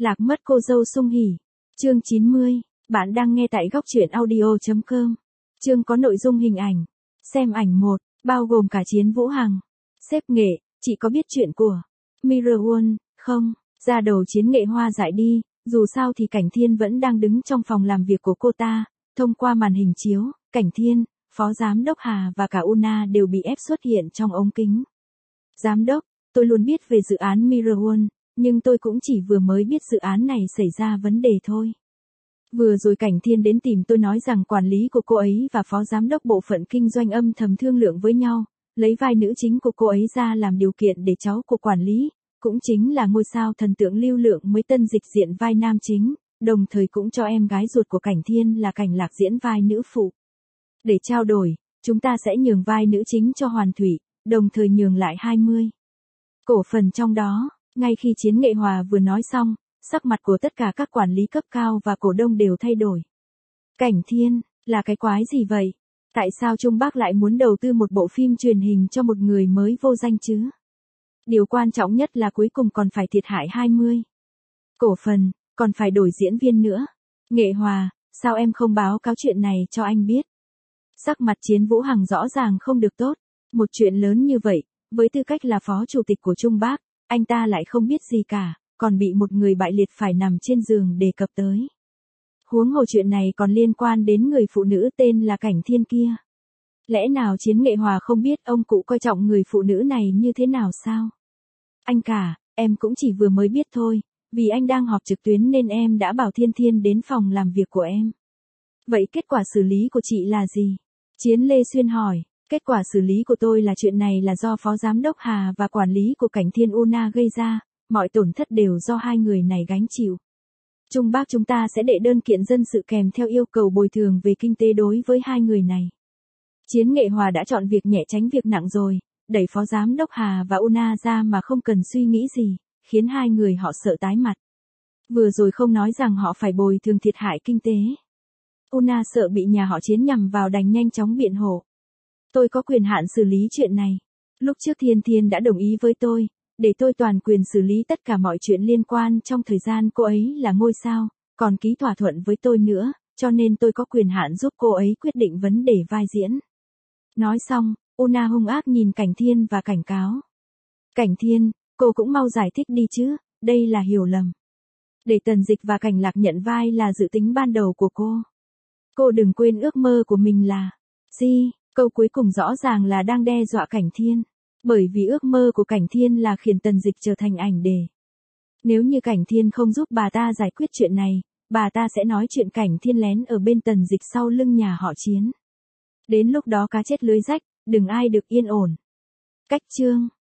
Lạc mất cô dâu sung hỉ. Chương 90. Bạn đang nghe tại góc truyện audio.com. Chương có nội dung hình ảnh. Xem ảnh 1, bao gồm cả Chiến Vũ Hằng. Sếp nghệ, chị có biết chuyện của Mirror World không? Ra đầu Chiến Nghệ hoa dại đi, dù sao thì Cảnh Thiên vẫn đang đứng trong phòng làm việc của cô ta. Thông qua màn hình chiếu, Cảnh Thiên, Phó Giám đốc Hà và cả Una đều bị ép xuất hiện trong ống kính. Giám đốc, tôi luôn biết về dự án Mirror World, nhưng tôi cũng chỉ vừa mới biết dự án này xảy ra vấn đề thôi. Vừa rồi Cảnh Thiên đến tìm tôi nói rằng quản lý của cô ấy và phó giám đốc bộ phận kinh doanh âm thầm thương lượng với nhau, lấy vai nữ chính của cô ấy ra làm điều kiện để cháu của quản lý, cũng chính là ngôi sao thần tượng Lưu Lượng mới tân dịch diện vai nam chính, đồng thời cũng cho em gái ruột của Cảnh Thiên là Cảnh Lạc diễn vai nữ phụ. Để trao đổi, chúng ta sẽ nhường vai nữ chính cho Hoàn Thủy, đồng thời nhường lại 20 cổ phần trong đó. Ngay khi Chiến Nghệ Hòa vừa nói xong, sắc mặt của tất cả các quản lý cấp cao và cổ đông đều thay đổi. Cảnh Thiên, là cái quái gì vậy? Tại sao Trung Bắc lại muốn đầu tư một bộ phim truyền hình cho một người mới vô danh chứ? Điều quan trọng nhất là cuối cùng còn phải thiệt hại 20 cổ phần, còn phải đổi diễn viên nữa. Nghệ Hòa, sao em không báo cáo chuyện này cho anh biết? Sắc mặt Chiến Vũ Hằng rõ ràng không được tốt. Một chuyện lớn như vậy, với tư cách là phó chủ tịch của Trung Bắc, anh ta lại không biết gì cả, còn bị một người bại liệt phải nằm trên giường đề cập tới. Huống hồ chuyện này còn liên quan đến người phụ nữ tên là Cảnh Thiên kia. Lẽ nào Chiến Nghệ Hòa không biết ông cụ coi trọng người phụ nữ này như thế nào sao? Anh cả, em cũng chỉ vừa mới biết thôi, vì anh đang họp trực tuyến nên em đã bảo Thiên Thiên đến phòng làm việc của em. Vậy kết quả xử lý của chị là gì? Chiến Lê Xuyên hỏi. Kết quả xử lý của tôi là chuyện này là do Phó Giám đốc Hà và quản lý của Cảnh Thiên Una gây ra, mọi tổn thất đều do hai người này gánh chịu. Trung Bắc chúng ta sẽ đệ đơn kiện dân sự kèm theo yêu cầu bồi thường về kinh tế đối với hai người này. Chiến Nghệ Hòa đã chọn việc nhẹ tránh việc nặng rồi, đẩy Phó Giám đốc Hà và Una ra mà không cần suy nghĩ gì, khiến hai người họ sợ tái mặt. Vừa rồi không nói rằng họ phải bồi thường thiệt hại kinh tế. Una sợ bị nhà họ Chiến nhằm vào đành nhanh chóng biện hộ. Tôi có quyền hạn xử lý chuyện này. Lúc trước Thiên Thiên đã đồng ý với tôi, để tôi toàn quyền xử lý tất cả mọi chuyện liên quan trong thời gian cô ấy là ngôi sao, còn ký thỏa thuận với tôi nữa, cho nên tôi có quyền hạn giúp cô ấy quyết định vấn đề vai diễn. Nói xong, Una hung ác nhìn Cảnh Thiên và cảnh cáo. Cảnh Thiên, cô cũng mau giải thích đi chứ, đây là hiểu lầm. Để Tần Dịch và Cảnh Lạc nhận vai là dự tính ban đầu của cô. Cô đừng quên ước mơ của mình là gì? Câu cuối cùng rõ ràng là đang đe dọa Cảnh Thiên. Bởi vì ước mơ của Cảnh Thiên là khiến Tần Dịch trở thành ảnh đề. Nếu như Cảnh Thiên không giúp bà ta giải quyết chuyện này, bà ta sẽ nói chuyện Cảnh Thiên lén ở bên Tần Dịch sau lưng nhà họ Chiến. Đến lúc đó cá chết lưới rách, đừng ai được yên ổn. Cách chương